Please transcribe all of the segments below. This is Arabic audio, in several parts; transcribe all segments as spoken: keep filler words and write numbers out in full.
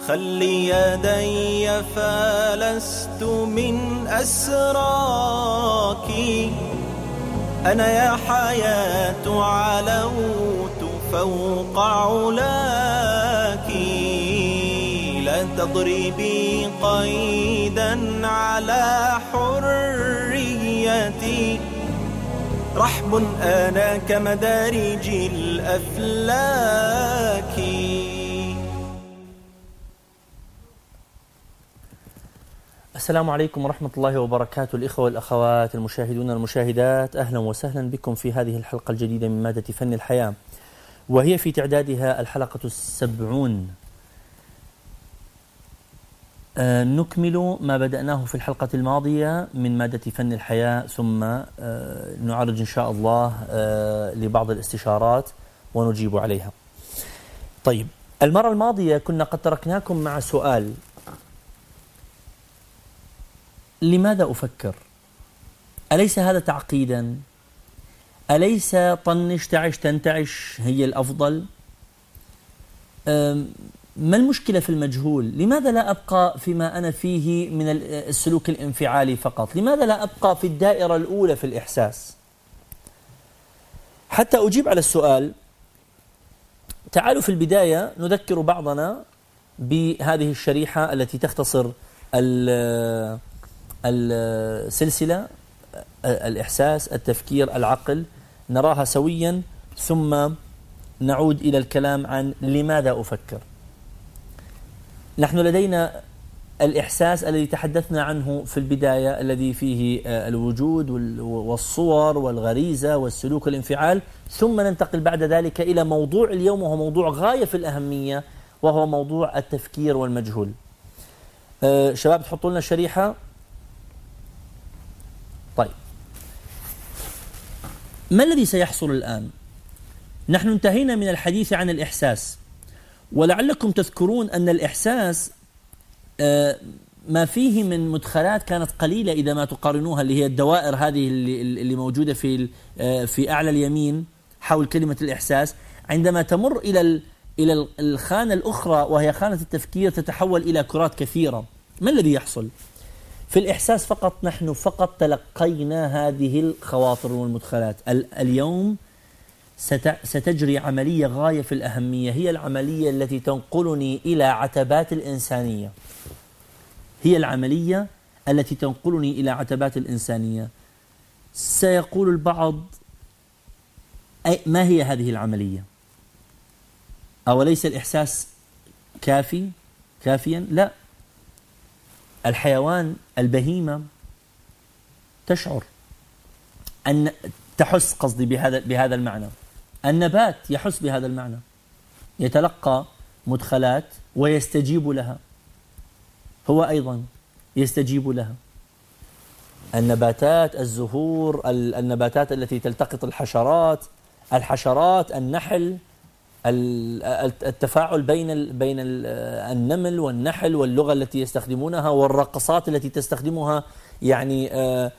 خلي يدي فلست من أسراك، أنا يا حياة علوت فوق علاك، لا تضربي قيدا على حريتي، رحب أنا كمدارج الأفلاك. السلام عليكم ورحمة الله وبركاته. الإخوة والأخوات المشاهدون والمشاهدات، أهلا وسهلا بكم في هذه الحلقة الجديدة من مادة فن الحياة، وهي في تعدادها الحلقة السبعون. آه نكمل ما بدأناه في الحلقة الماضية من مادة فن الحياة، ثم آه نعرج إن شاء الله آه لبعض الاستشارات ونجيب عليها. طيب، المرة الماضية كنا قد تركناكم مع سؤال: لماذا أفكر؟ أليس هذا تعقيدا؟ أليس طنش تعش تنتعش هي الأفضل؟ ما المشكلة في المجهول؟ لماذا لا أبقى فيما أنا فيه من السلوك الانفعالي فقط؟ لماذا لا أبقى في الدائرة الأولى في الإحساس؟ حتى أجيب على السؤال، تعالوا في البداية نذكر بعضنا بهذه الشريحة التي تختصر السلسلة: الإحساس، التفكير، العقل. نراها سويا ثم نعود إلى الكلام عن لماذا أفكر. نحن لدينا الإحساس الذي تحدثنا عنه في البداية، الذي فيه الوجود والصور والغريزة والسلوك والانفعال، ثم ننتقل بعد ذلك إلى موضوع اليوم، وهو موضوع غاية في الأهمية، وهو موضوع التفكير والمجهول. أه شباب، تحطوا لنا الشريحة. طيب، ما الذي سيحصل الآن؟ نحن انتهينا من الحديث عن الإحساس، ولعلكم تذكرون أن الإحساس ما فيه من مدخلات كانت قليلة إذا ما تقارنوها، اللي هي الدوائر هذه اللي موجودة في في أعلى اليمين حول كلمة الإحساس. عندما تمر إلى إلى الخانة الأخرى وهي خانة التفكير تتحول إلى كرات كثيرة. ما الذي يحصل؟ في الإحساس فقط نحن فقط تلقينا هذه الخواطر والمدخلات. اليوم ستجري عملية غاية في الأهمية، هي العملية التي تنقلني إلى عتبات الإنسانية. هي العملية التي تنقلني إلى عتبات الإنسانية. سيقول البعض: أي ما هي هذه العملية؟ أوليس الإحساس كافي كافيا؟ لا. الحيوان، البهيمة تشعر، أن تحس قصدي بهذا بهذا المعنى. النبات يحس بهذا المعنى، يتلقى مدخلات ويستجيب لها. هو أيضا يستجيب لها. النباتات، الزهور، النباتات التي تلتقط الحشرات، الحشرات، النحل، التفاعل بين بين النمل والنحل، واللغة التي يستخدمونها، والرقصات التي تستخدمها يعني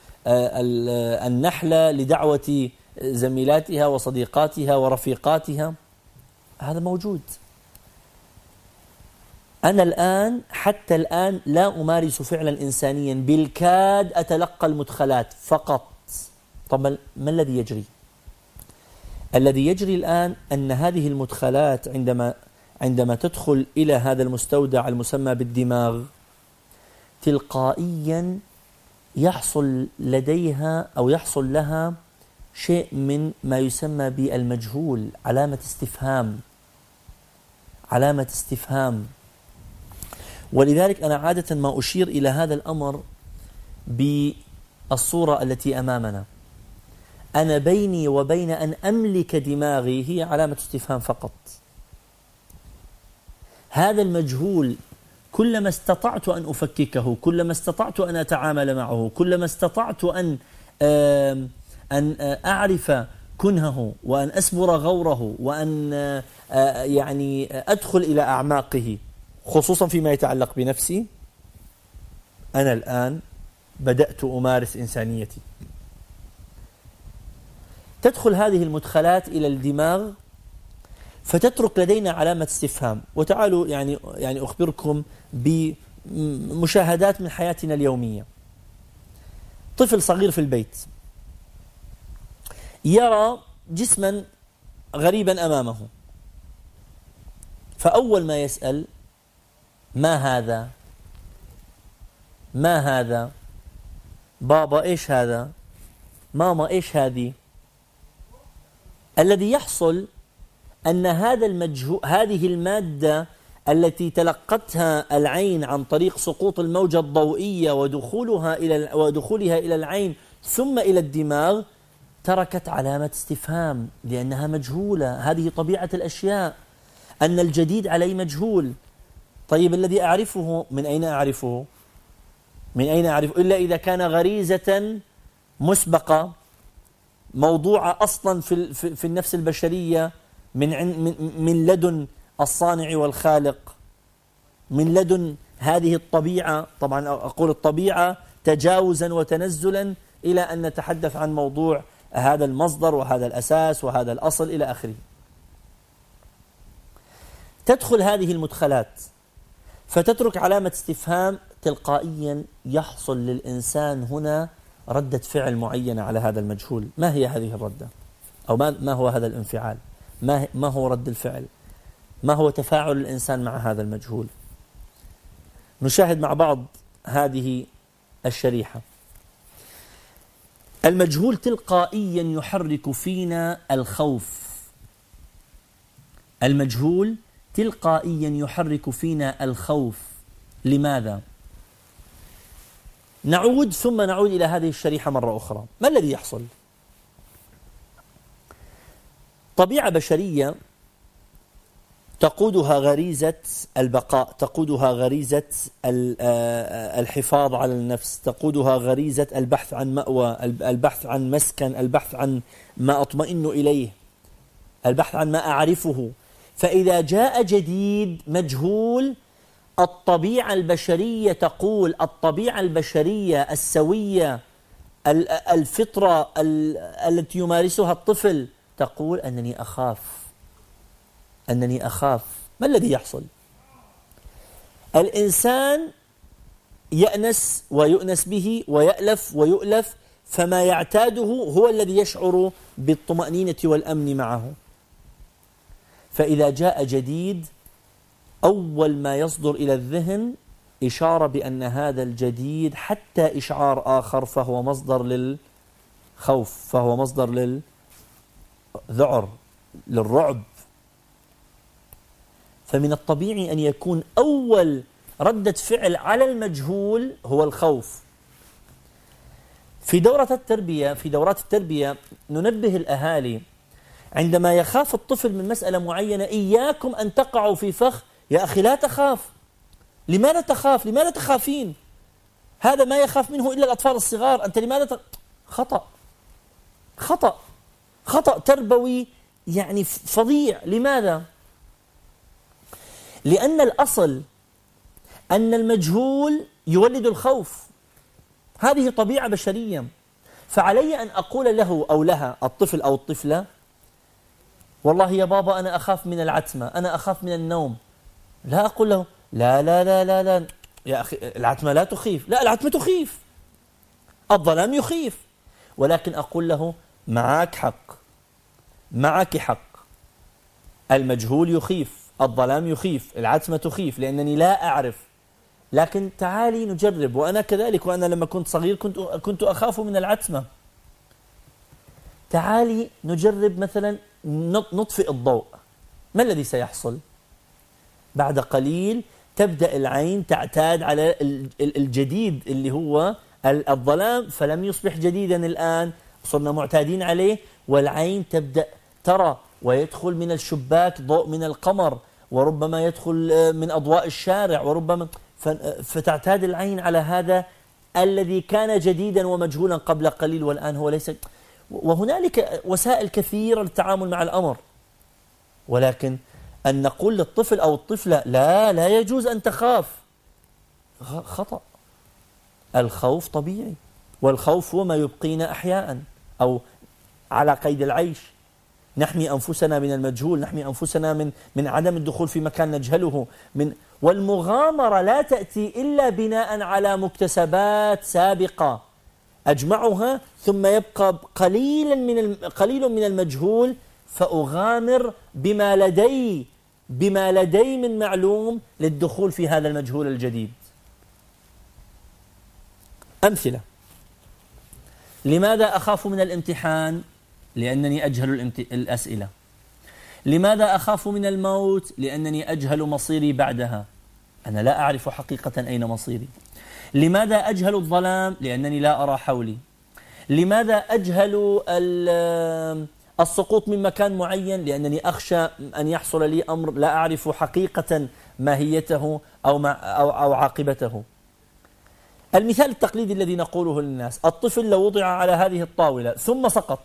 النحلة لدعوة زميلاتها وصديقاتها ورفيقاتها. هذا موجود. أنا الآن حتى الآن لا أمارس فعلا إنسانيا، بالكاد أتلقى المدخلات فقط. طب ما الذي يجري؟ الذي يجري الآن أن هذه المدخلات عندما عندما تدخل إلى هذا المستودع المسمى بالدماغ، تلقائيا يحصل لديها أو يحصل لها شيء من ما يسمى بالمجهول، علامة استفهام، علامة استفهام. ولذلك أنا عادة ما أشير إلى هذا الأمر بالصورة التي أمامنا. أنا بيني وبين أن أملك دماغي هي علامة استفهام فقط. هذا المجهول كلما استطعت أن أفككه، كلما استطعت أن أتعامل معه، كلما استطعت أن أن أعرف كنهه وأن أسبر غوره وأن يعني أدخل إلى أعماقه، خصوصا فيما يتعلق بنفسي، أنا الآن بدأت أمارس إنسانيتي. تدخل هذه المدخلات إلى الدماغ فتترك لدينا علامة استفهام. وتعالوا يعني يعني أخبركم بمشاهدات من حياتنا اليومية. طفل صغير في البيت يرى جسما غريبا أمامه، فأول ما يسأل: ما هذا؟ ما هذا؟ بابا إيش هذا؟ ماما إيش هذه؟ الذي يحصل أن هذا المجهو... هذه المادة التي تلقتها العين عن طريق سقوط الموجة الضوئية ودخولها إلى ودخولها إلى العين ثم إلى الدماغ تركت علامة استفهام، لأنها مجهولة. هذه طبيعة الأشياء، أن الجديد علي مجهول. طيب الذي أعرفه من أين أعرفه؟ من أين أعرفه إلا إذا كان غريزة مسبقة موضوعة أصلا في في النفس البشرية من من من لدن الصانع والخالق، من لدن هذه الطبيعة. طبعا أقول الطبيعة تجاوزا وتنزلا إلى أن نتحدث عن موضوع هذا المصدر وهذا الأساس وهذا الأصل إلى آخره. تدخل هذه المدخلات فتترك علامة استفهام، تلقائيا يحصل للإنسان هنا ردة فعل معينة على هذا المجهول. ما هي هذه الردة؟ أو ما ما هو هذا الانفعال؟ ما ما هو رد الفعل؟ ما هو تفاعل الإنسان مع هذا المجهول؟ نشاهد مع بعض هذه الشريحة. المجهول تلقائيا يحرك فينا الخوف. المجهول تلقائيا يحرك فينا الخوف. لماذا؟ نعود ثم نعود إلى هذه الشريحة مرة أخرى. ما الذي يحصل؟ طبيعة بشرية تقودها غريزة البقاء، تقودها غريزة الحفاظ على النفس، تقودها غريزة البحث عن مأوى، البحث عن مسكن، البحث عن ما أطمئن إليه، البحث عن ما أعرفه. فإذا جاء جديد مجهول، الطبيعة البشرية تقول، الطبيعة البشرية السوية، الفطرة التي يمارسها الطفل تقول أنني أخاف، أنني أخاف. ما الذي يحصل؟ الإنسان يأنس ويؤنس به ويألف ويؤلف، فما يعتاده هو الذي يشعر بالطمأنينة والأمن معه. فإذا جاء جديد، أول ما يصدر إلى الذهن إشارة بأن هذا الجديد حتى إشعار آخر، فهو مصدر للخوف، فهو مصدر للذعر، للرعب. فمن الطبيعي أن يكون أول ردة فعل على المجهول هو الخوف. في دورة التربية في دورات التربية ننبه الأهالي عندما يخاف الطفل من مسألة معينة: إياكم أن تقعوا في فخ يا أخي، لا تخاف. لماذا تخاف؟ لماذا تخافين؟ هذا ما يخاف منه إلا الأطفال الصغار، أنت لماذا ت... خطأ خطأ خطأ تربوي يعني فظيع. لماذا؟ لأن الأصل أن المجهول يولد الخوف، هذه طبيعة بشرية. فعلي أن أقول له أو لها، الطفل أو الطفلة: والله يا بابا أنا أخاف من العتمة، أنا أخاف من النوم. لا أقول له: لا لا لا لا لا يا أخي، العتمة لا تخيف. لا، العتمة تخيف، الظلام يخيف. ولكن أقول له: معك حق، معك حق، المجهول يخيف، الظلام يخيف، العتمة تخيف، لأنني لا أعرف. لكن تعالي نجرب. وأنا كذلك، وأنا لما كنت صغير كنت كنت أخاف من العتمة. تعالي نجرب مثلا نطفئ الضوء. ما الذي سيحصل؟ بعد قليل تبدأ العين تعتاد على الجديد اللي هو الظلام، فلم يصبح جديدا الآن، صرنا معتادين عليه، والعين تبدأ ترى ويدخل من الشباك ضوء من القمر، وربما يدخل من أضواء الشارع، وربما فتعتاد العين على هذا الذي كان جديدا ومجهولا قبل قليل، والآن هو ليس. وهنالك وسائل كثيرة للتعامل مع الأمر، ولكن أن نقول للطفل أو الطفلة: لا لا يجوز أن تخاف، خطأ. الخوف طبيعي، والخوف هو ما يبقينا أحياء أو على قيد العيش. نحمي أنفسنا من المجهول، نحمي أنفسنا من من عدم الدخول في مكان نجهله. من والمغامرة لا تأتي إلا بناء على مكتسبات سابقة أجمعها، ثم يبقى قليلا من قليل من المجهول، فأغامر بما لدي بما لدي من معلوم للدخول في هذا المجهول الجديد. أمثلة: لماذا أخاف من الامتحان؟ لأنني أجهل الأسئلة. لماذا أخاف من الموت؟ لأنني أجهل مصيري بعدها، أنا لا أعرف حقيقة أين مصيري. لماذا أجهل الظلام؟ لأنني لا أرى حولي. لماذا أجهل السقوط من مكان معين؟ لأنني أخشى أن يحصل لي أمر لا أعرف حقيقة ماهيته أو, مع أو, أو عاقبته. المثال التقليدي الذي نقوله للناس: الطفل لو وضع على هذه الطاولة ثم سقط،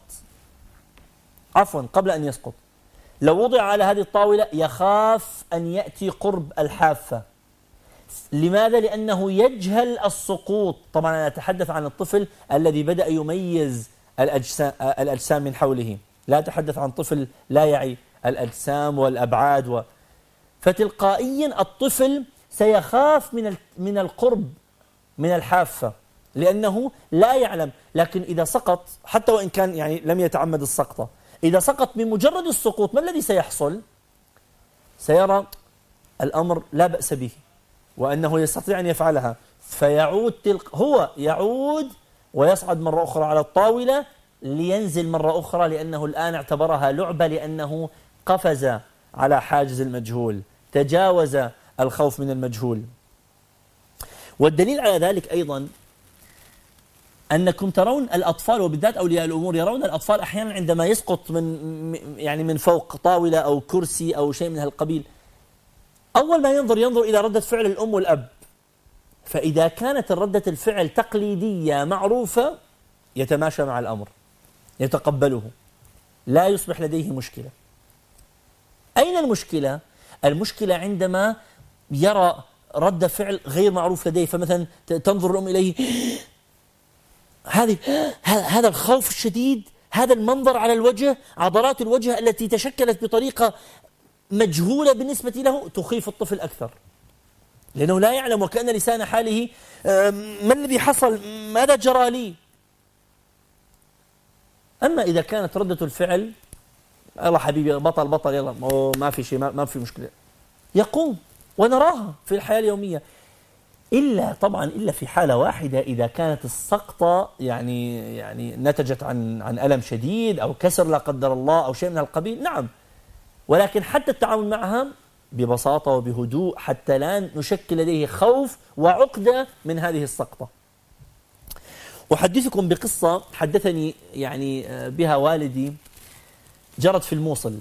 عفوا قبل أن يسقط، لو وضع على هذه الطاولة يخاف أن يأتي قرب الحافة. لماذا؟ لأنه يجهل السقوط. طبعا أنا أتحدث عن الطفل الذي بدأ يميز الأجسام, الأجسام من حوله، لا أتحدث عن طفل لا يعي الأجسام والأبعاد و... فتلقائيا الطفل سيخاف من من القرب من الحافة لأنه لا يعلم. لكن إذا سقط، حتى وإن كان يعني لم يتعمد السقطة، إذا سقط بمجرد السقوط ما الذي سيحصل؟ سيرى الأمر لا بأس به وأنه يستطيع أن يفعلها، فيعود تلك هو يعود ويصعد مرة أخرى على الطاولة لينزل مرة أخرى، لأنه الآن اعتبرها لعبة، لأنه قفز على حاجز المجهول، تجاوز الخوف من المجهول. والدليل على ذلك أيضا أنكم ترون الأطفال، وبالذات أولياء الأمور، يرون الأطفال أحيانا عندما يسقط من يعني من فوق طاولة أو كرسي أو شيء من هالقبيل، أول ما ينظر ينظر إلى ردة فعل الأم والأب. فإذا كانت ردة الفعل تقليدية معروفة يتماشى مع الأمر، يتقبله، لا يصبح لديه مشكلة. أين المشكلة؟ المشكلة عندما يرى رد فعل غير معروف لديه، فمثلا تنظر الأم إليه، هذه هذا الخوف الشديد، هذا المنظر على الوجه، عضلات الوجه التي تشكلت بطريقة مجهولة بالنسبة له تخيف الطفل أكثر، لأنه لا يعلم، وكأن لسان حاله ما الذي حصل، ماذا جرى لي. أما إذا كانت ردة الفعل يلا حبيبي بطل بطل يلا ما في شيء، ما, ما في مشكلة، يقوم، ونراها في الحياة اليومية. إلا طبعا إلا في حالة واحدة، إذا كانت السقطة يعني يعني نتجت عن عن ألم شديد أو كسر لا قدر الله أو شيء من القبيل، نعم، ولكن حتى التعامل معها ببساطة وبهدوء حتى لا نشكل لديه خوف وعقدة من هذه السقطة. أحدثكم بقصة حدثني يعني بها والدي، جرت في الموصل.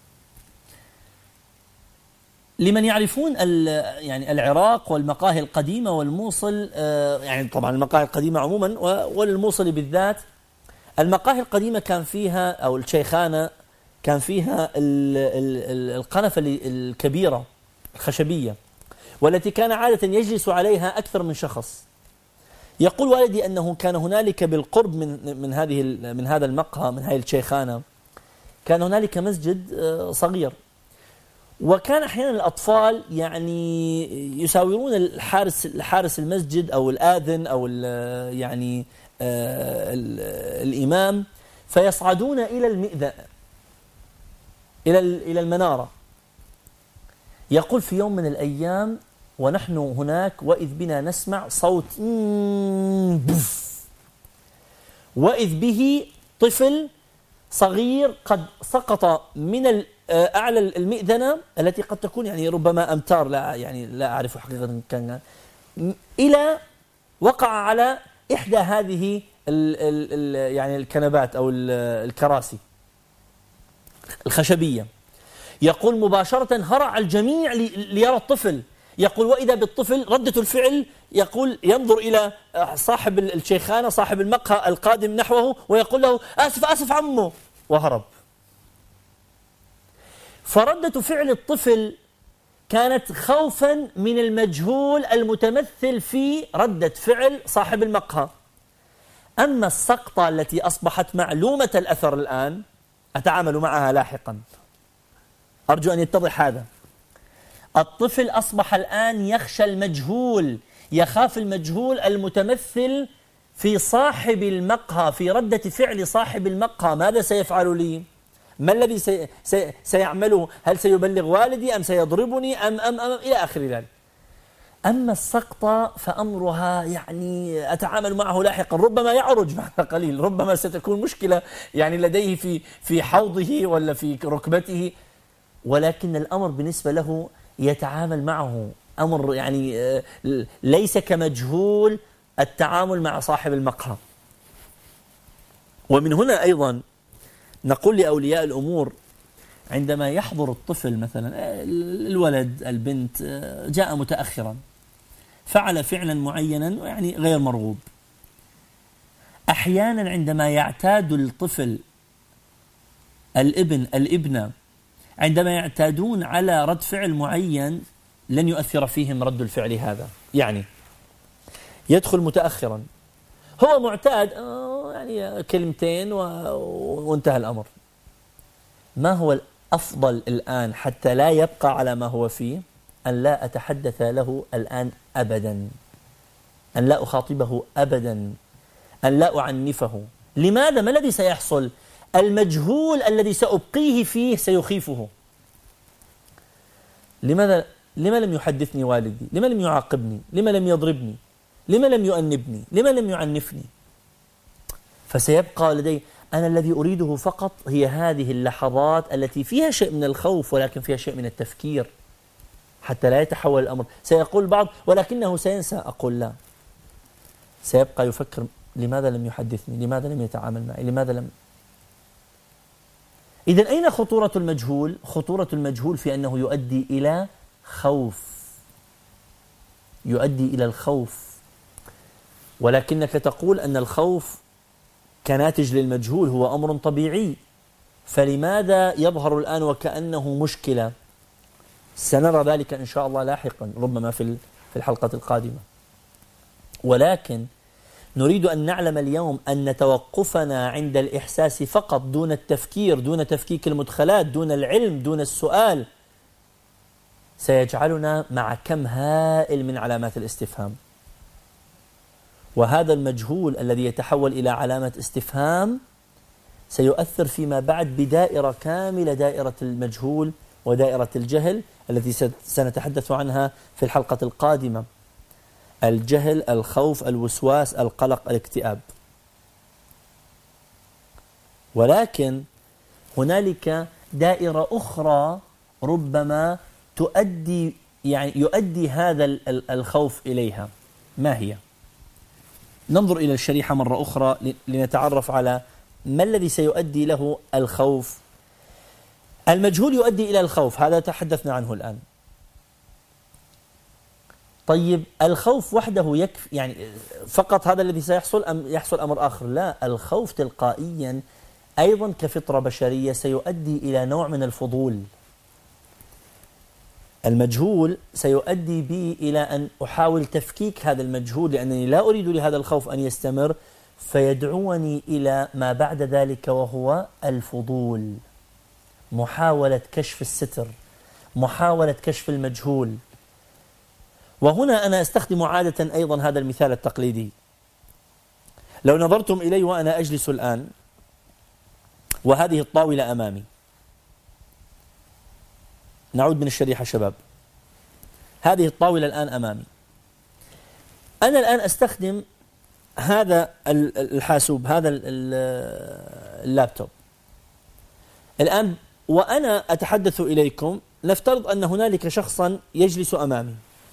لمن يعرفون يعني العراق والمقاهي القديمة والموصل، يعني طبعا المقاهي القديمة عموما والموصل بالذات، المقاهي القديمة كان فيها أو الشيخانة كان فيها القنفة الكبيرة الخشبية، والتي كان عادة يجلس عليها أكثر من شخص. يقول والدي أنه كان هنالك بالقرب من من هذه من هذا المقهى، من هذه الشيخانة، كان هنالك مسجد صغير، وكان أحيانا الأطفال يعني يساورون الحارس الحارس المسجد أو الآذن أو يعني الإمام، فيصعدون إلى المئذنة إلى إلى المنارة. يقول في يوم من الأيام ونحن هناك وإذ بنا نسمع صوت بف، وإذ به طفل صغير قد سقط من أعلى المئذنة التي قد تكون يعني ربما أمتار، لا يعني لا أعرف حقيقة كان، إلى وقع على إحدى هذه ال ال يعني الكنبات أو الكراسي الخشبية. يقول مباشرة هرع الجميع ليرى الطفل. يقول وإذا بالطفل ردة الفعل، يقول ينظر إلى صاحب الشيخانة صاحب المقهى القادم نحوه ويقول له آسف آسف عمو، وهرب. فردة فعل الطفل كانت خوفا من المجهول المتمثل في ردة فعل صاحب المقهى. أما السقطة التي أصبحت معلومة الأثر الآن، أتعامل معها لاحقا. أرجو أن يتضح هذا. الطفل أصبح الآن يخشى المجهول، يخاف المجهول المتمثل في صاحب المقهى، في ردة فعل صاحب المقهى. ماذا سيفعل لي؟ ما الذي سي سي سيعمله؟ هل سيبلغ والدي أم سيضربني أم أم أم إلى آخر ذلك. أما السقطة فأمرها يعني أتعامل معه لاحقا، ربما يعرج بعد قليل، ربما ستكون مشكلة يعني لديه في في حوضه ولا في ركبته، ولكن الأمر بالنسبة له يتعامل معه أمر يعني ليس كمجهول التعامل مع صاحب المقهى. ومن هنا أيضا نقول لأولياء الأمور عندما يحضر الطفل مثلا الولد البنت جاء متأخرا فعل فعلا معينا يعني غير مرغوب، أحيانا عندما يعتاد الطفل الابن الابنة عندما يعتادون على رد فعل معين لن يؤثر فيهم رد الفعل هذا. يعني يدخل متأخرا هو معتاد يعني كلمتين وانتهى الأمر. ما هو الأفضل الآن حتى لا يبقى على ما هو فيه؟ أن لا أتحدث له الآن أبدا، أن لا أخاطبه أبدا، أن لا أعنفه. لماذا؟ ما الذي سيحصل؟ المجهول الذي سأبقيه فيه سيخيفه. لماذا لما لم يحدثني والدي؟ لما لم يعاقبني؟ لما لم يضربني؟ لما لم يؤنبني؟ لما لم يعنفني؟ فسيبقى لدي أنا الذي أريده فقط هي هذه اللحظات التي فيها شيء من الخوف ولكن فيها شيء من التفكير حتى لا يتحول الأمر. سيقول بعض ولكنه سينسى. أقول لا، سيبقى يفكر لماذا لم يحدثني؟ لماذا لم يتعامل معي؟ لماذا لم؟ إذن أين خطورة المجهول؟ خطورة المجهول في أنه يؤدي إلى خوف، يؤدي إلى الخوف. ولكنك تقول أن الخوف كناتج للمجهول هو أمر طبيعي، فلماذا يظهر الآن وكأنه مشكلة؟ سنرى ذلك إن شاء الله لاحقا، ربما في في الحلقة القادمة. ولكن نريد أن نعلم اليوم أن توقفنا عند الإحساس فقط دون التفكير، دون تفكيك المدخلات، دون العلم، دون السؤال، سيجعلنا مع كم هائل من علامات الاستفهام. وهذا المجهول الذي يتحول إلى علامة استفهام سيؤثر فيما بعد بدائرة كاملة، دائرة المجهول ودائرة الجهل التي سنتحدث عنها في الحلقة القادمة. الجهل، الخوف، الوسواس، القلق، الاكتئاب. ولكن هنالك دائرة أخرى ربما تؤدي يعني يؤدي هذا الخوف إليها. ما هي؟ ننظر إلى الشريحة مرة أخرى لنتعرف على ما الذي سيؤدي له الخوف. المجهول يؤدي إلى الخوف، هذا تحدثنا عنه الآن. طيب الخوف وحده يكفي؟ يعني فقط هذا الذي سيحصل أم يحصل أمر آخر؟ لا، الخوف تلقائيا أيضا كفطرة بشرية سيؤدي إلى نوع من الفضول. المجهول سيؤدي بي إلى أن أحاول تفكيك هذا المجهول لأنني لا أريد لهذا الخوف أن يستمر، فيدعوني إلى ما بعد ذلك وهو الفضول، محاولة كشف الستر، محاولة كشف المجهول. وهنا أنا أستخدم عادة أيضا هذا المثال التقليدي. لو نظرتم إلي وأنا أجلس الآن وهذه الطاولة أمامي، نعود من الشريحة شباب، هذه الطاولة الآن أمامي، أنا الآن أستخدم هذا الحاسوب، هذا اللابتوب الآن وأنا أتحدث إليكم. نفترض أن هنالك شخصا يجلس أمامي،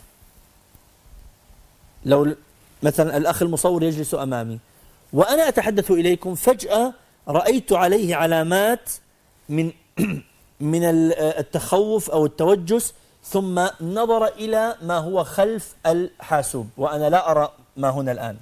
لو مثلا الأخ المصور يجلس أمامي وأنا أتحدث إليكم، فجأة رأيت عليه علامات من من التخوف أو التوجس، ثم نظر إلى ما هو خلف الحاسوب وأنا لا أرى ما هنا الآن.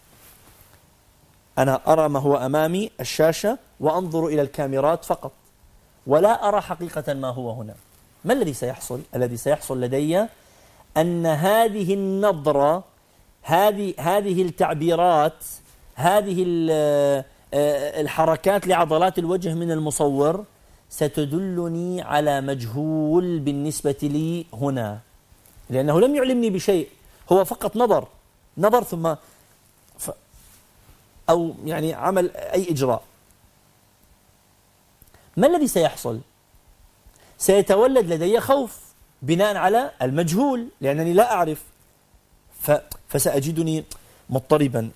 أنا أرى ما هو أمامي الشاشة وأنظر إلى الكاميرات فقط ولا أرى حقيقة ما هو هنا. ما الذي سيحصل؟ الذي سيحصل لدي أن هذه النظرة، هذه هذه التعبيرات، هذه الحركات لعضلات الوجه من المصور ستدلني على مجهول بالنسبة لي هنا، لأنه لم يعلمني بشيء، هو فقط نظر نظر ثم ف أو يعني عمل أي إجراء. ما الذي سيحصل؟ سيتولد لدي خوف بناء على المجهول، لأنني لا أعرف، ف... فسأجدني مضطربا.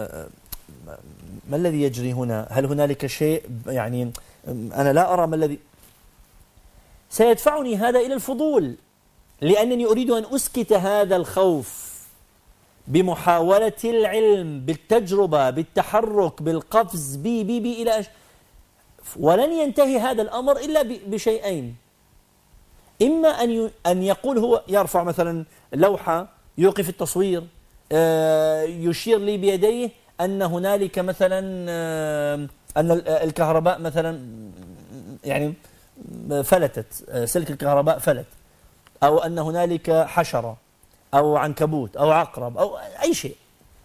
ما الذي يجري هنا؟ هل هنالك شيء يعني أنا لا أرى ما الذي سيدفعني هذا إلى الفضول، لأنني أريد أن أسكت هذا الخوف بمحاولة العلم، بالتجربة، بالتحرك، بالقفز بي بي بي إلى أش... ولن ينتهي هذا الأمر إلا بشيئين: إما أن أن يقول هو يرفع مثلا لوحة، يوقف التصوير، يشير لي بيديه أن هنالك مثلا أن الكهرباء مثلا يعني فلتت، سلك الكهرباء فلت، أو أن هنالك حشرة أو عنكبوت أو عقرب أو أي شيء.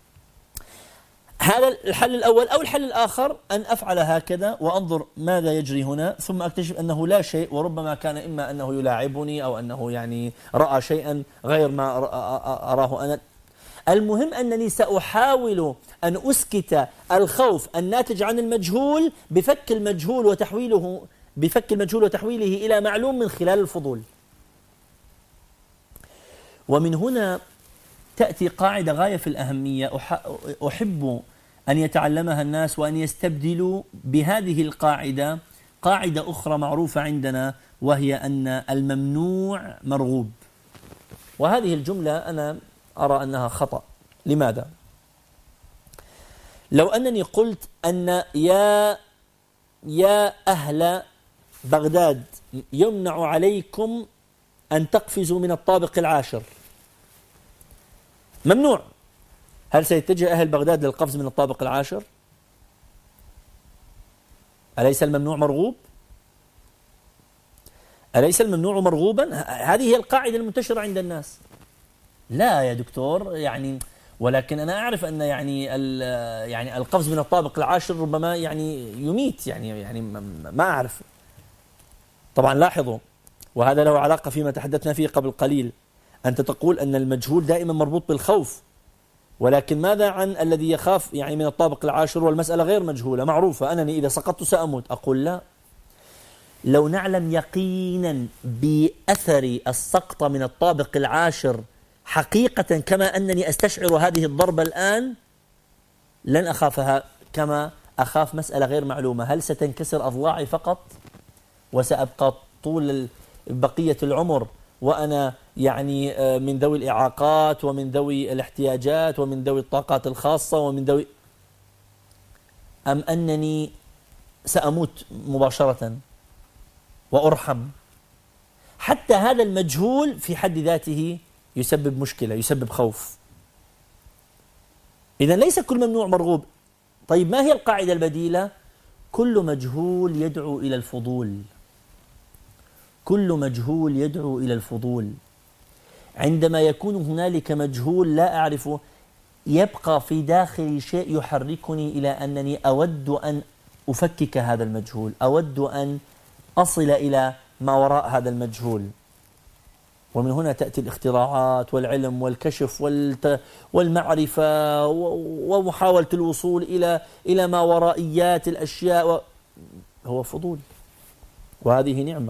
هذا الحل الأول. أو الحل الآخر أن أفعل هكذا وأنظر ماذا يجري هنا، ثم أكتشف أنه لا شيء، وربما كان إما أنه يلاعبني أو أنه يعني رأى شيئا غير ما أراه أنا. المهم أنني سأحاول أن أسكت الخوف الناتج عن المجهول بفك المجهول وتحويله بفك المجهول وتحويله إلى معلوم من خلال الفضول. ومن هنا تأتي قاعدة غاية في الأهمية أحب أن يتعلمها الناس وأن يستبدلوا بهذه القاعدة قاعدة أخرى معروفة عندنا، وهي أن الممنوع مرغوب. وهذه الجملة أنا أرى أنها خطأ. لماذا؟ لو أنني قلت أن يا يا أهل بغداد يمنع عليكم أن تقفزوا من الطابق العاشر، ممنوع، هل سيتجه أهل بغداد للقفز من الطابق العاشر؟ أليس الممنوع مرغوب؟ أليس الممنوع مرغوبا؟ هذه هي القاعدة المنتشرة عند الناس. لا يا دكتور، يعني ولكن أنا أعرف أن يعني يعني القفز من الطابق العاشر ربما يعني يميت، يعني يعني ما أعرف. طبعا لاحظوا، وهذا له علاقة فيما تحدثنا فيه قبل قليل، أنت تقول أن المجهول دائما مربوط بالخوف، ولكن ماذا عن الذي يخاف يعني من الطابق العاشر والمسألة غير مجهولة معروفة، أنني إذا سقطت سأموت؟ أقول لا، لو نعلم يقينا بأثر السقط من الطابق العاشر حقيقة كما أنني أستشعر هذه الضربة الآن لن أخافها كما أخاف مسألة غير معلومة. هل ستنكسر أضلاعي فقط وسأبقى طول بقية العمر وأنا يعني من ذوي الإعاقات ومن ذوي الاحتياجات ومن ذوي الطاقات الخاصة ومن ذوي، أم أنني سأموت مباشرة وأرحم؟ حتى هذا المجهول في حد ذاته يسبب مشكلة، يسبب خوف. إذا ليس كل ممنوع مرغوب. طيب ما هي القاعدة البديلة؟ كل مجهول يدعو إلى الفضول، كل مجهول يدعو إلى الفضول. عندما يكون هنالك مجهول لا أعرفه، يبقى في داخلي شيء يحركني إلى أنني أود أن أفكك هذا المجهول، أود أن أصل إلى ما وراء هذا المجهول. ومن هنا تأتي الاختراعات والعلم والكشف والمعرفة ومحاولة الوصول إلى إلى ما ورائيات الأشياء، هو فضول، وهذه نعمة.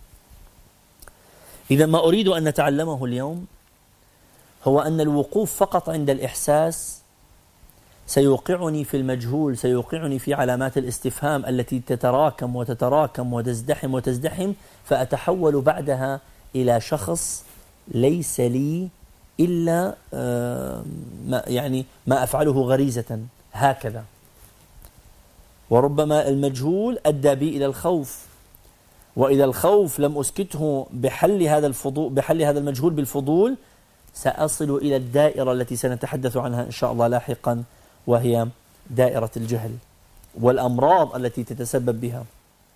إذا ما أريد أن نتعلمه اليوم هو أن الوقوف فقط عند الإحساس سيوقعني في المجهول، سيوقعني في علامات الاستفهام التي تتراكم وتتراكم وتزدحم وتزدحم، فأتحول بعدها إلى شخص ليس لي إلا ما يعني ما أفعله غريزة هكذا. وربما المجهول أدى بي إلى الخوف، وإذا الخوف لم أسكته بحل هذا الفضول بحل هذا المجهول بالفضول، سأصل إلى الدائرة التي سنتحدث عنها إن شاء الله لاحقا، وهي دائرة الجهل والأمراض التي تتسبب بها.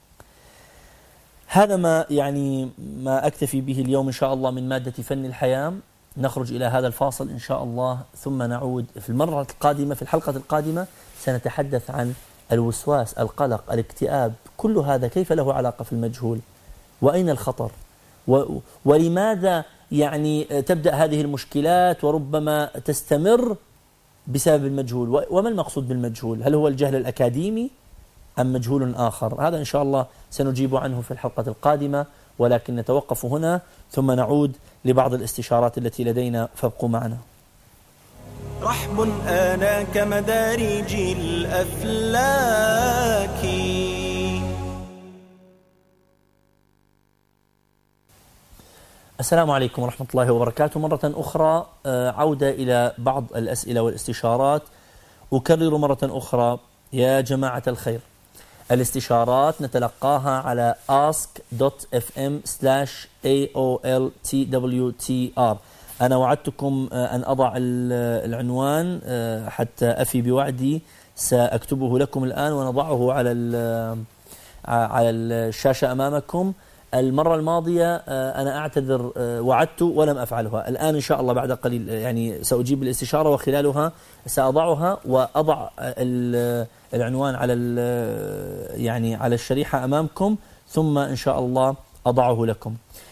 هذا ما يعني ما أكتفي به اليوم إن شاء الله من مادة فن الحياة. نخرج إلى هذا الفاصل إن شاء الله، ثم نعود في المرة القادمة في الحلقة القادمة. سنتحدث عن الوسواس، القلق، الاكتئاب، كل هذا كيف له علاقة في المجهول؟ وأين الخطر؟ ولماذا يعني تبدأ هذه المشكلات وربما تستمر بسبب المجهول؟ وما المقصود بالمجهول؟ هل هو الجهل الأكاديمي أم مجهول آخر؟ هذا إن شاء الله سنجيب عنه في الحلقة القادمة، ولكن نتوقف هنا ثم نعود لبعض الاستشارات التي لدينا، فابقوا معنا. رحب آنا كمدارج الأفلاك. السلام عليكم ورحمة الله وبركاته. مرة أخرى عودة إلى بعض الأسئلة والاستشارات. أكرر مرة أخرى يا جماعة الخير، الاستشارات نتلقاها على ask dot f m slash a o l t w t r. أنا وعدتكم أن أضع العنوان حتى أفي بوعدي، سأكتبه لكم الآن ونضعه على على الشاشة أمامكم. المرة الماضية أنا أعتذر، وعدت ولم أفعلها. الآن إن شاء الله بعد قليل يعني سأجيب الاستشارة وخلالها سأضعها وأضع العنوان على يعني على الشريحة أمامكم، ثم إن شاء الله أضعه لكم.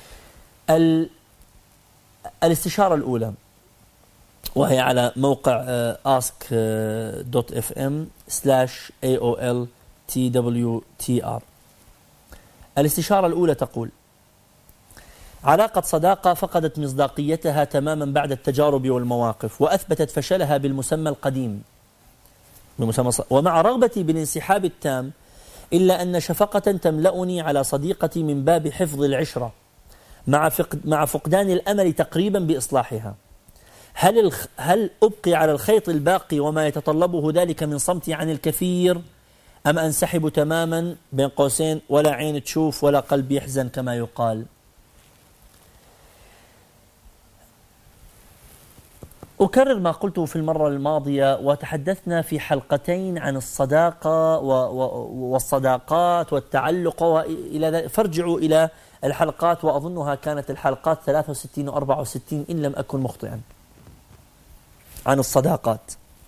الاستشارة الأولى وهي على موقع ask dot f m slash a o l t w t r. الاستشارة الأولى تقول: علاقة صداقة فقدت مصداقيتها تماما بعد التجارب والمواقف، وأثبتت فشلها بالمسمى القديم بمسمى ص... ومع رغبتي بالانسحاب التام، إلا أن شفقة تملأني على صديقتي من باب حفظ العشرة مع فقد... مع فقدان الأمل تقريبا بإصلاحها. هل الخ... هل أبقي على الخيط الباقي وما يتطلبه ذلك من صمتي عن الكثير، أم أنسحب تماما بين قوسين ولا عين تشوف ولا قلب يحزن كما يقال؟ أكرر ما قلته في المرة الماضية، وتحدثنا في حلقتين عن الصداقة والصداقات والتعلق وإلى ذلك، فارجعوا إلى الحلقات، وأظنها كانت الحلقات ثلاثة وستين وأربعة وستين إن لم أكن مخطئا عن الصداقات.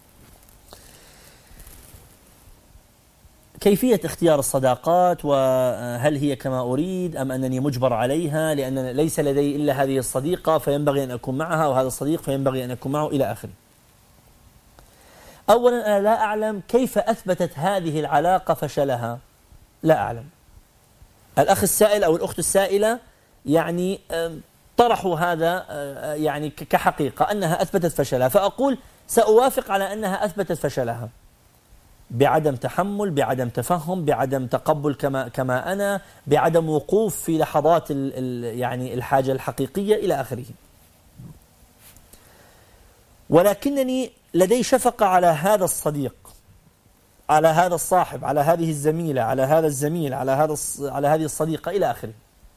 كيفية اختيار الصداقات، وهل هي كما أريد أم أنني مجبر عليها لأن ليس لدي إلا هذه الصديقة فينبغي أن أكون معها، وهذا الصديق فينبغي أن أكون معه إلى آخره. أولا أنا لا أعلم كيف أثبتت هذه العلاقة فشلها، لا أعلم. الأخ السائل أو الأخت السائلة يعني طرحوا هذا يعني كحقيقة أنها أثبتت فشلها، فأقول سأوافق على أنها أثبتت فشلها بعدم تحمل، بعدم تفهم، بعدم تقبل كما كما أنا، بعدم وقوف في لحظات ال ال يعني الحاجة الحقيقية إلى آخره. ولكنني لدي شفقة على هذا الصديق، على هذا الصاحب، على هذه الزميلة، على هذا الزميل، على هذا على هذه الصديقة إلى آخره.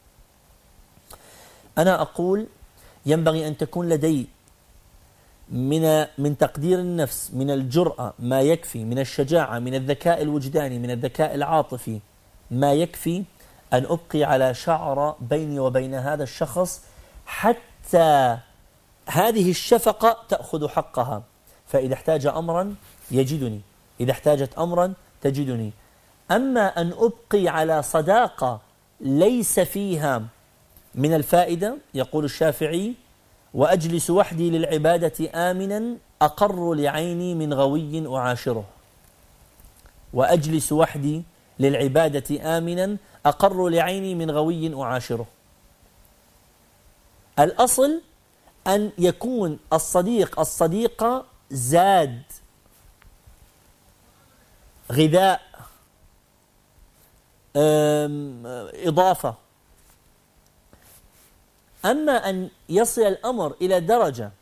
أنا أقول ينبغي أن تكون لدي من من تقدير النفس، من الجرأة ما يكفي، من الشجاعة، من الذكاء الوجداني، من الذكاء العاطفي ما يكفي أن أبقي على شعرة بيني وبين هذا الشخص حتى هذه الشفقة تأخذ حقها. فإذا احتاج أمرا يجدني، إذا احتاجت أمرا تجدني. أما أن أبقي على صداقة ليس فيها من الفائدة، يقول الشافعي: وأجلس وحدي للعبادة آمنا أقر لعيني من غوي أعاشره. وأجلس وحدي للعبادة آمنا أقر لعيني من غوي أعاشره. الأصل أن يكون الصديق الصديقة زاد، غذاء، إضافة. أما أن يصل الأمر إلى درجة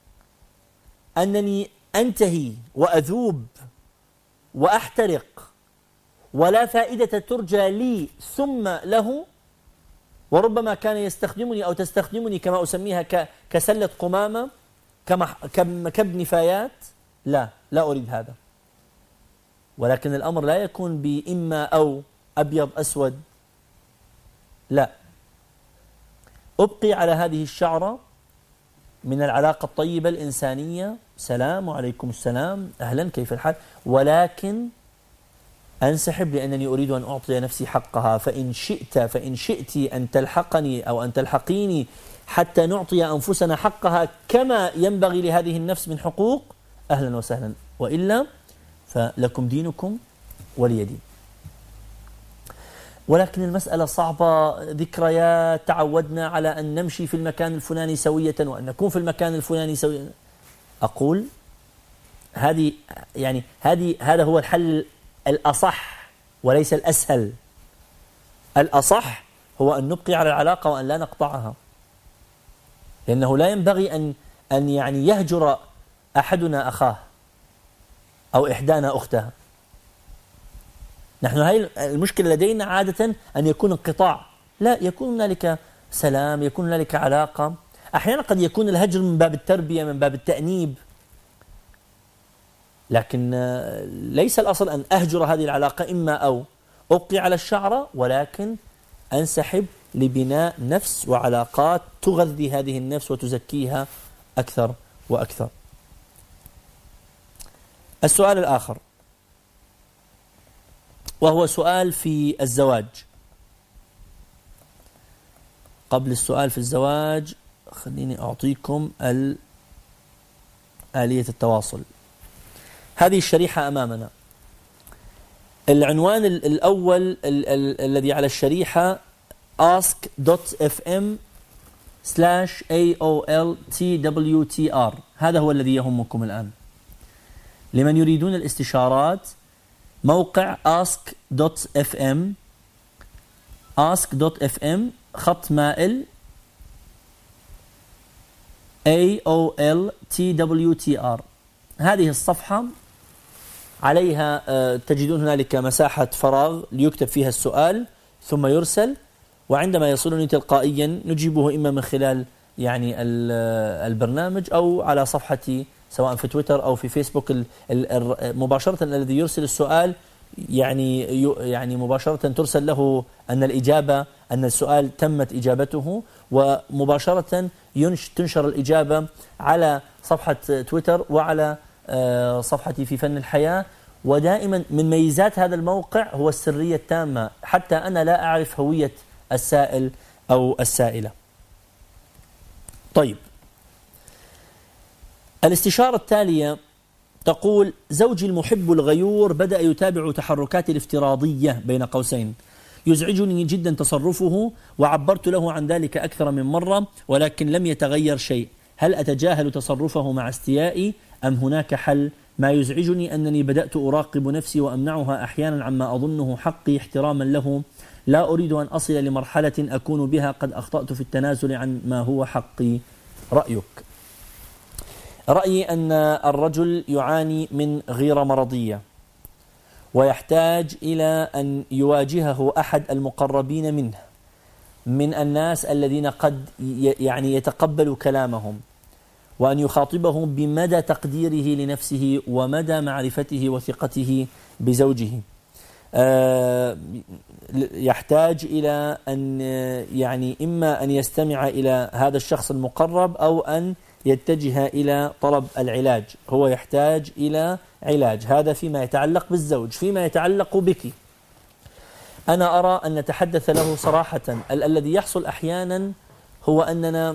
أنني أنتهي وأذوب وأحترق ولا فائدة ترجى لي ثم له، وربما كان يستخدمني أو تستخدمني كما أسميها كسلة قمامة، كابن فايات، لا لا أريد هذا. ولكن الأمر لا يكون بإما أو أبيض أسود، لا، أبقي على هذه الشعرة من العلاقة الطيبة الإنسانية، سلام وعليكم السلام، أهلا كيف الحال، ولكن أنسحب لأنني أريد أن أعطي نفسي حقها، فإن شئت فإن شئت أن تلحقني أو أن تلحقيني حتى نعطي أنفسنا حقها كما ينبغي لهذه النفس من حقوق، أهلا وسهلا، وإلا فلكم دينكم ولي دين. ولكن المسألة صعبة، ذكريات، تعودنا على أن نمشي في المكان الفلاني سوية وأن نكون في المكان الفلاني سوية. أقول هذه يعني هذه هذا هو الحل الأصح وليس الأسهل. الأصح هو أن نبقي على العلاقة وأن لا نقطعها، لأنه لا ينبغي أن أن يعني يهجر أحدنا أخاه أو إحدانا أختها. نحن هاي المشكلة لدينا عادة أن يكون انقطاع، لا، يكون هنالك سلام، يكون هنالك علاقة. أحيانا قد يكون الهجر من باب التربية، من باب التأنيب، لكن ليس الأصل أن أهجر هذه العلاقة، إما أو أبقي على الشعرة ولكن أنسحب لبناء نفس وعلاقات تغذي هذه النفس وتزكيها أكثر وأكثر. السؤال الآخر وهو سؤال في الزواج. قبل السؤال في الزواج خليني أعطيكم آلية التواصل. هذه الشريحة أمامنا. العنوان الأول ال ال الذي على الشريحة ask dot f m slash a o l t w t r. هذا هو الذي يهمكم الآن. لمن يريدون الاستشارات موقع ask dot f m ask dot f m خط مائل a o l t w t r. هذه الصفحة عليها تجدون هنالك مساحة فراغ ليكتب فيها السؤال ثم يرسل، وعندما يصلني تلقائيا نجيبه إما من خلال يعني البرنامج أو على صفحتي سواء في تويتر أو في فيسبوك مباشرة. الذي يرسل السؤال يعني يعني مباشرة ترسل له أن الإجابة أن السؤال تمت إجابته، ومباشرة تنشر الإجابة على صفحة تويتر وعلى صفحتي في فن الحياة. ودائما من ميزات هذا الموقع هو السرية التامة، حتى أنا لا أعرف هوية السائل أو السائلة. طيب، الاستشارة التالية تقول: زوجي المحب الغيور بدأ يتابع تحركاتي الافتراضية بين قوسين، يزعجني جدا تصرفه، وعبرت له عن ذلك أكثر من مرة ولكن لم يتغير شيء. هل أتجاهل تصرفه مع استيائي أم هناك حل؟ ما يزعجني أنني بدأت أراقب نفسي وأمنعها أحيانا عما أظنه حقي احتراما له. لا أريد أن أصل لمرحلة أكون بها قد أخطأت في التنازل عن ما هو حقي. رأيك؟ رأيي أن الرجل يعاني من غيرة مرضية ويحتاج إلى أن يواجهه أحد المقربين منه من الناس الذين قد يعني يتقبل كلامهم، وأن يخاطبهم بمدى تقديره لنفسه ومدى معرفته وثقته بزوجه. يحتاج إلى أن يعني إما أن يستمع إلى هذا الشخص المقرب أو أن يتجه إلى طلب العلاج. هو يحتاج إلى علاج، هذا فيما يتعلق بالزوج. فيما يتعلق بك، أنا أرى أن نتحدث له صراحة. ال الذي يحصل أحيانا هو أننا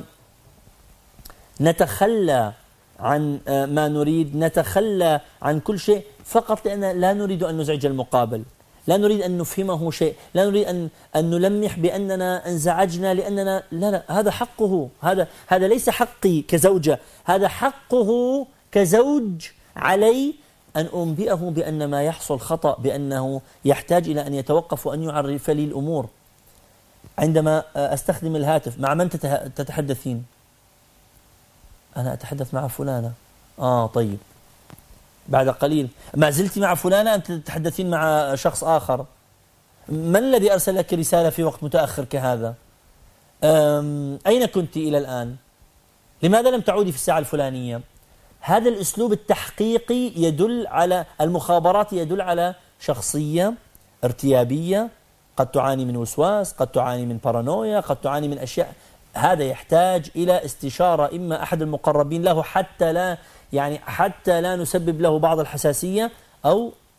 نتخلى عن ما نريد، نتخلى عن كل شيء فقط لأن لا نريد أن نزعج المقابل، لا نريد أن نفهمه شيء، لا نريد أن أن نلمح بأننا انزعجنا لأننا لا لا هذا حقه، هذا هذا ليس حقي كزوجة، هذا حقه كزوج. علي أن أنبئه بأن ما يحصل خطأ، بأنه يحتاج إلى أن يتوقف وأن يعرف لي الأمور. عندما أستخدم الهاتف، مع من تتحدثين؟ أنا أتحدث مع فلانة. آه طيب. بعد قليل: ما زلت مع فلانة أم تتحدثين مع شخص آخر؟ من الذي أرسل لك رسالة في وقت متأخر كهذا؟ أين كنت إلى الآن؟ لماذا لم تعودي في الساعة الفلانية؟ هذا الأسلوب التحقيقي يدل على المخابرات، يدل على شخصية ارتيابية، قد تعاني من وسواس، قد تعاني من بارانويا، قد تعاني من أشياء. هذا يحتاج إلى استشارة إما أحد المقربين له حتى لا يعني حتى لا نسبب له بعض الحساسية، أو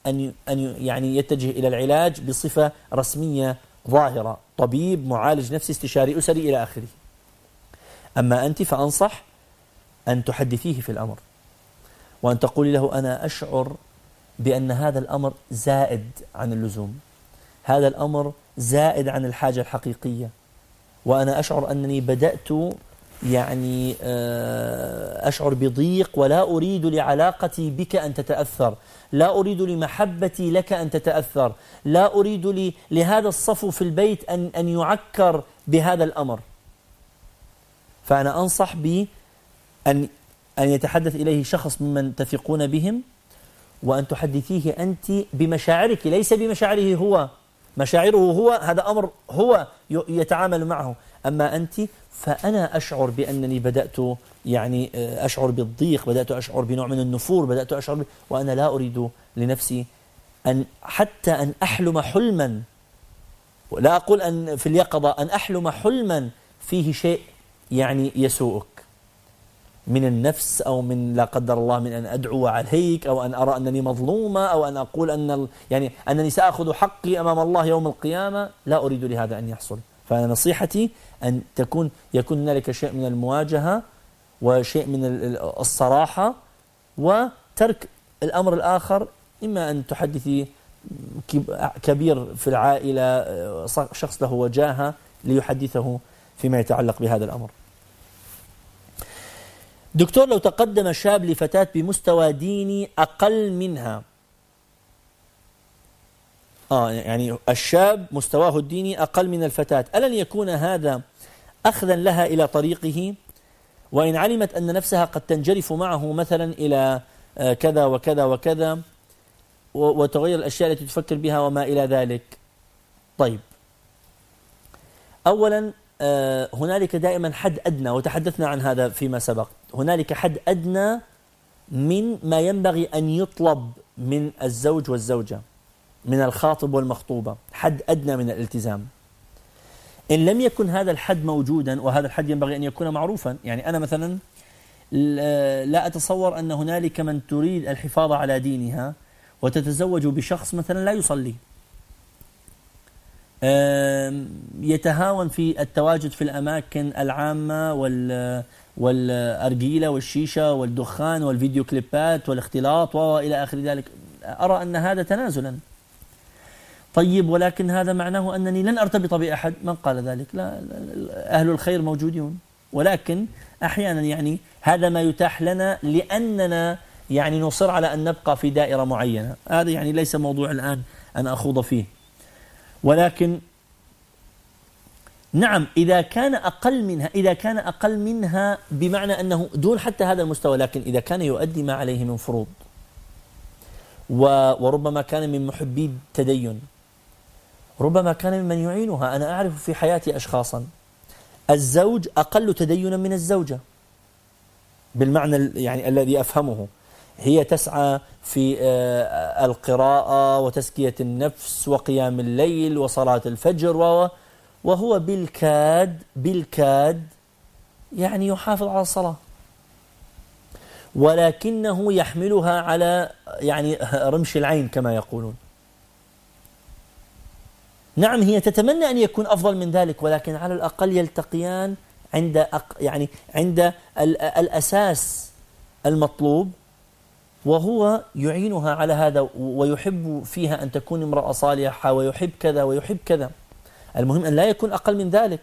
أن أن يعني يتجه إلى العلاج بصفة رسمية ظاهرة، طبيب، معالج نفسي، استشاري أسري إلى آخره. أما أنت فأنصح أن تحدثيه في الأمر، وأن تقولي له أنا أشعر بأن هذا الأمر زائد عن اللزوم، هذا الأمر زائد عن الحاجة الحقيقية، وأنا أشعر أنني بدأت يعني أشعر بضيق، ولا أريد لعلاقتي بك أن تتأثر، لا أريد لمحبتي لك أن تتأثر، لا أريد لهذا الصفو في البيت أن أن يعكر بهذا الأمر. فأنا أنصح بأن أن يتحدث إليه شخص ممن تثقون بهم، وأن تحدثيه أنت بمشاعرك ليس بمشاعره هو. مشاعره هو هذا أمر هو يتعامل معه، أما أنت فأنا أشعر بأنني بدأت يعني أشعر بالضيق، بدأت أشعر بنوع من النفور، بدأت أشعر ب... وأنا لا أريد لنفسي أن حتى أن أحلم حلما، لا أقول أن في اليقظة، أن أحلم حلما فيه شيء يعني يسوءك من النفس، أو من لا قدر الله من أن أدعو عليك، أو أن أرى أنني مظلومة، أو أن أقول أن يعني أنني سأخذ حقي أمام الله يوم القيامة. لا أريد لهذا أن يحصل. فأنا نصيحتي أن تكون يكون هنالك شيء من المواجهة وشيء من الصراحة، وترك الأمر الآخر، إما أن تحدثي كبير في العائلة، شخص له وجاهة، ليحدثه فيما يتعلق بهذا الأمر. دكتور، لو تقدم شاب لفتاة بمستوى ديني أقل منها، آه يعني الشاب مستواه الديني أقل من الفتاة، ألن يكون هذا أخذا لها إلى طريقه؟ وإن علمت أن نفسها قد تنجرف معه مثلا إلى كذا وكذا وكذا، وتغير الأشياء التي تفكر بها وما إلى ذلك. طيب، أولا هنالك دائما حد أدنى، وتحدثنا عن هذا فيما سبق. هنالك حد أدنى من ما ينبغي أن يطلب من الزوج والزوجة، من الخاطب والمخطوبة، حد أدنى من الالتزام. إن لم يكن هذا الحد موجودا، وهذا الحد ينبغي أن يكون معروفا، يعني أنا مثلا لا أتصور أن هنالك من تريد الحفاظ على دينها وتتزوج بشخص مثلا لا يصلي، يتهاون في التواجد في الأماكن العامة والأرجيلة والشيشة والدخان والفيديو كليبات والاختلاط وإلى آخر ذلك. أرى أن هذا تنازلا. طيب، ولكن هذا معناه أنني لن أرتبط بأحد؟ من قال ذلك؟ لا، أهل الخير موجودون، ولكن أحيانا يعني هذا ما يتاح لنا لأننا يعني نصر على أن نبقى في دائرة معينة. هذا يعني ليس موضوع الآن أن أخوض فيه، ولكن نعم إذا كان أقل منها، إذا كان أقل منها بمعنى أنه دون حتى هذا المستوى، لكن إذا كان يؤدي ما عليه من فروض، وربما كان من محبي التدين، ربما كان ممن يعينها. أنا أعرف في حياتي أشخاصا الزوج أقل تدينا من الزوجة بالمعنى يعني الذي أفهمه، هي تسعى في القراءة وتزكية النفس وقيام الليل وصلاة الفجر، وهو بالكاد بالكاد يعني يحافظ على الصلاة، ولكنه يحملها على يعني رمش العين كما يقولون. نعم هي تتمنى أن يكون أفضل من ذلك، ولكن على الأقل يلتقيان عند يعني عند الأساس المطلوب، وهو يعينها على هذا ويحب فيها أن تكون امرأة صالحة ويحب كذا ويحب كذا. المهم أن لا يكون أقل من ذلك.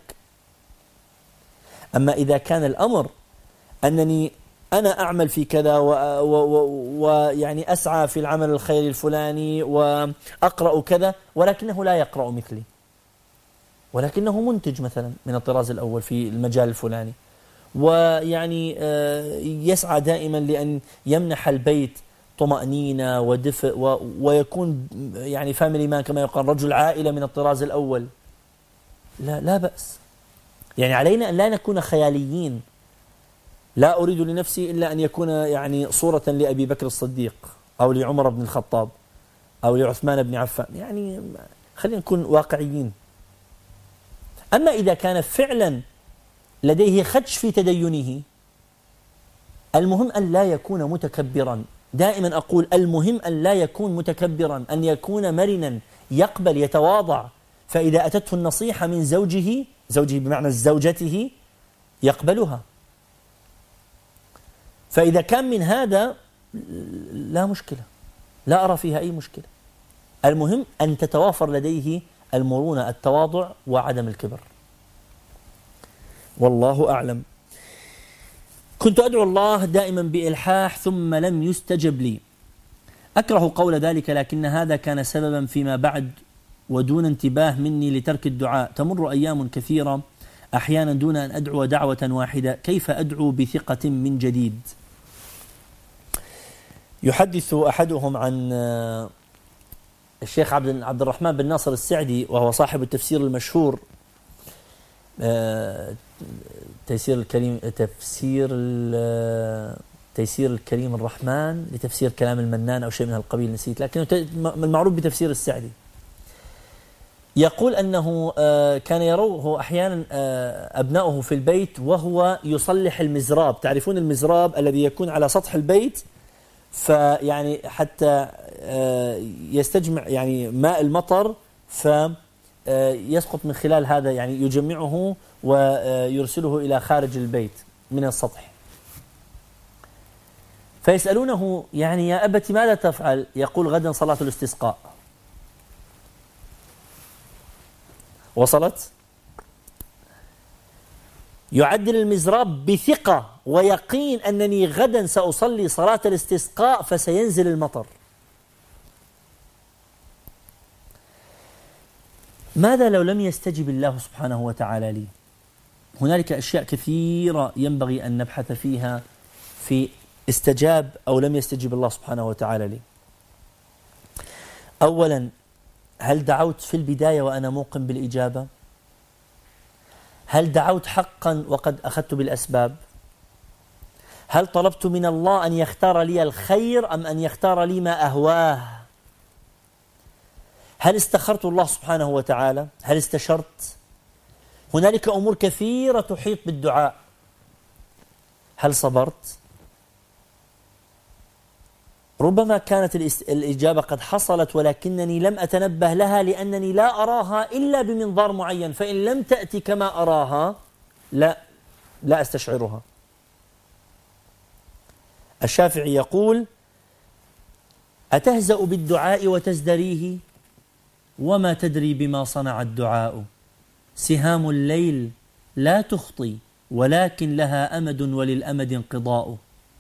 أما إذا كان الأمر أنني أنا أعمل في كذا ويعني أسعى في العمل الخيري الفلاني وأقرأ كذا، ولكنه لا يقرأ مثلي، ولكنه منتج مثلا من الطراز الأول في المجال الفلاني، ويعني يسعى دائما لأن يمنح البيت طمأنينة ودفء ويكون يعني فاميلي مان كما يقال، رجل عائلة من الطراز الأول، لا لا بأس. يعني علينا أن لا نكون خياليين. لا أريد لنفسي إلا أن يكون يعني صورة لأبي بكر الصديق أو لعمر بن الخطاب أو لعثمان بن عفان، يعني خلينا نكون واقعيين. أما إذا كان فعلا لديه خدش في تدينه، المهم أن لا يكون متكبرا دائما أقول المهم أن لا يكون متكبرا، أن يكون مرنا، يقبل، يتواضع. فإذا أتته النصيحة من زوجه، زوجه بمعنى زوجته، يقبلها. فإذا كان من هذا لا مشكلة، لا أرى فيها أي مشكلة. المهم أن تتوافر لديه المرونة، التواضع وعدم الكبر. والله أعلم. كنت أدعو الله دائما بإلحاح ثم لم يستجب لي. أكره قول ذلك، لكن هذا كان سببا فيما بعد ودون انتباه مني لترك الدعاء. تمر أيام كثيرة أحيانا دون أن أدعو دعوة واحدة، كيف أدعو بثقة من جديد؟ يحدث أحدهم عن الشيخ عبد عبد الرحمن بن ناصر السعدي، وهو صاحب التفسير المشهور تيسير الكريم تفسير تيسير الكريم الرحمن لتفسير كلام المنان أو شيء من القبيل، نسيت، لكنه المعروف بتفسير السعدي. يقول أنه كان يروه أحيانا أبنائه في البيت وهو يصلح المزراب. تعرفون المزراب الذي يكون على سطح البيت، فيعني حتى يستجمع يعني ماء المطر فيسقط من خلال هذا، يعني يجمعه ويرسله إلى خارج البيت من السطح. فيسألونه يعني يا أبت ماذا تفعل؟ يقول غدا صلاة الاستسقاء. وصلت؟ يعدل المزراب بثقة ويقين أنني غدا سأصلي صلاة الاستسقاء فسينزل المطر. ماذا لو لم يستجب الله سبحانه وتعالى لي؟ هنالك أشياء كثيرة ينبغي أن نبحث فيها في استجاب أو لم يستجب الله سبحانه وتعالى لي. أولا، هل دعوت في البداية وأنا موقن بالإجابة؟ هل دعوت حقا وقد أخذت بالأسباب؟ هل طلبت من الله أن يختار لي الخير أم أن يختار لي ما أهواه؟ هل استخرت الله سبحانه وتعالى؟ هل استشرت؟ هنالك أمور كثيرة تحيط بالدعاء. هل صبرت؟ ربما كانت الإجابة قد حصلت ولكنني لم أتنبه لها لأنني لا أراها إلا بمنظار معين، فإن لم تأتي كما أراها لا لا أستشعرها. الشافعي يقول: أتهزأ بالدعاء وتزدريه وما تدري بما صنع الدعاء، سهام الليل لا تخطي ولكن لها أمد وللأمد انقضاء.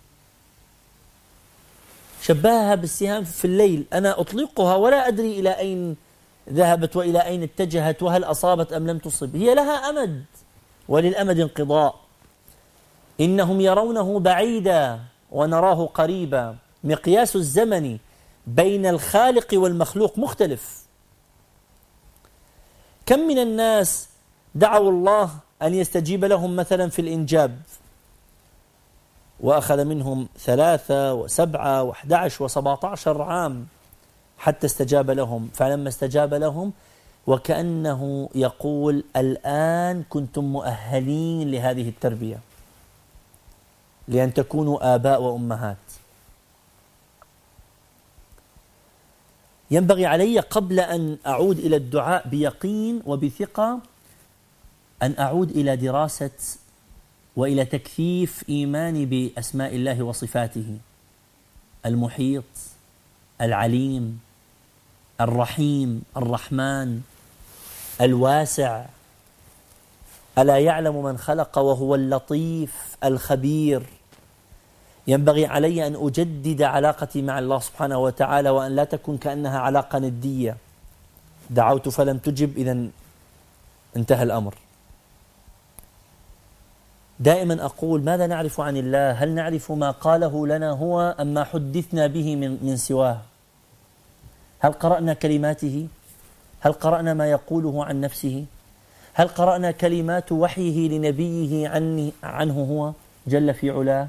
شبهها بالسهام في الليل، أنا أطلقها ولا أدري إلى أين ذهبت وإلى أين اتجهت وهل أصابت أم لم تصب، هي لها أمد وللأمد انقضاء. إنهم يرونه بعيدا ونراه قريبا، مقياس الزمن بين الخالق والمخلوق مختلف. كم من الناس دعوا الله أن يستجيب لهم مثلا في الإنجاب، وأخذ منهم ثلاثة وسبعة وأحد عشر وسبعة عشر عام حتى استجاب لهم. فلما استجاب لهم وكأنه يقول: الآن كنتم مؤهلين لهذه التربية، لأن تكونوا آباء وأمهات. ينبغي علي قبل أن أعود إلى الدعاء بيقين وبثقة أن أعود إلى دراسة وإلى تكثيف إيماني بأسماء الله وصفاته: المحيط، العليم، الرحيم، الرحمن، الواسع، ألا يعلم من خلق وهو اللطيف الخبير. ينبغي علي أن أجدد علاقتي مع الله سبحانه وتعالى، وأن لا تكون كأنها علاقة ندية، دعوت فلم تجب إذن انتهى الأمر. دائما أقول: ماذا نعرف عن الله؟ هل نعرف ما قاله لنا هو أم ما حدثنا به من, من سواه؟ هل قرأنا كلماته؟ هل قرأنا ما يقوله عن نفسه؟ هل قرأنا كلمات وحيه لنبيه عني عنه هو جل في علاه؟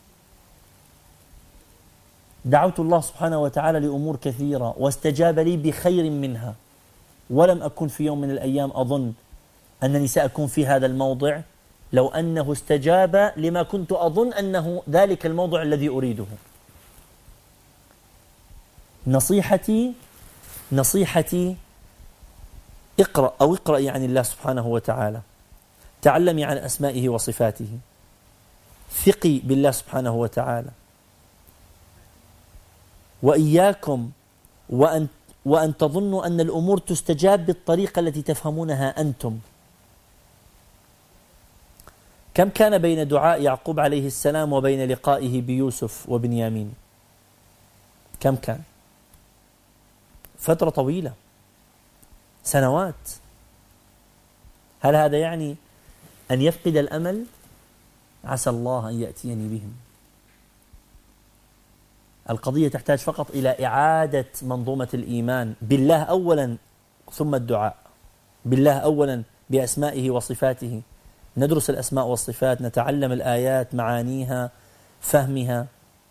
دعوت الله سبحانه وتعالى لأمور كثيرة واستجاب لي بخير منها، ولم أكن في يوم من الأيام أظن أنني سأكون في هذا الموضع لو أنه استجاب لما كنت أظن أنه ذلك الموضع الذي أريده. نصيحتي نصيحتي اقرأ أو اقرأي عن الله سبحانه وتعالى، تعلمي عن أسمائه وصفاته، ثقي بالله سبحانه وتعالى، وإياكم وأن, وأن تظنوا أن الأمور تستجاب بالطريقة التي تفهمونها أنتم. كم كان بين دعاء يعقوب عليه السلام وبين لقائه بيوسف وبنيامين؟ كم كان؟ فترة طويلة، سنوات. هل هذا يعني أن يفقد الأمل؟ عسى الله أن يأتيني بهم. القضية تحتاج فقط إلى إعادة منظومة الإيمان بالله أولا، ثم الدعاء بالله أولا بأسمائه وصفاته. ندرس الأسماء والصفات، نتعلم الآيات، معانيها، فهمها.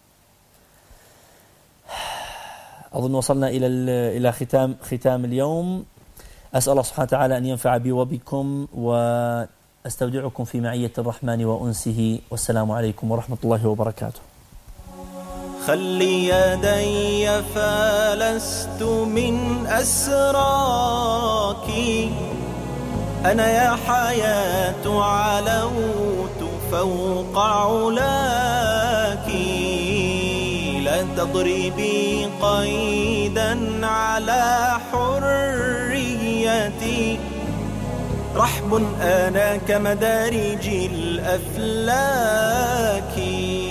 أظن وصلنا إلى إلى ختام ختام اليوم. أسأل الله سبحانه وتعالى أن ينفع بي وبكم، وأستودعكم في معية الرحمن وأنسه، والسلام عليكم ورحمة الله وبركاته. خلي يدي فلست من أسراك، أنا يا حياة علوت فوق علاك، لا تضربي قيدا على حريتي، رحب أنا كمدارج الأفلاك.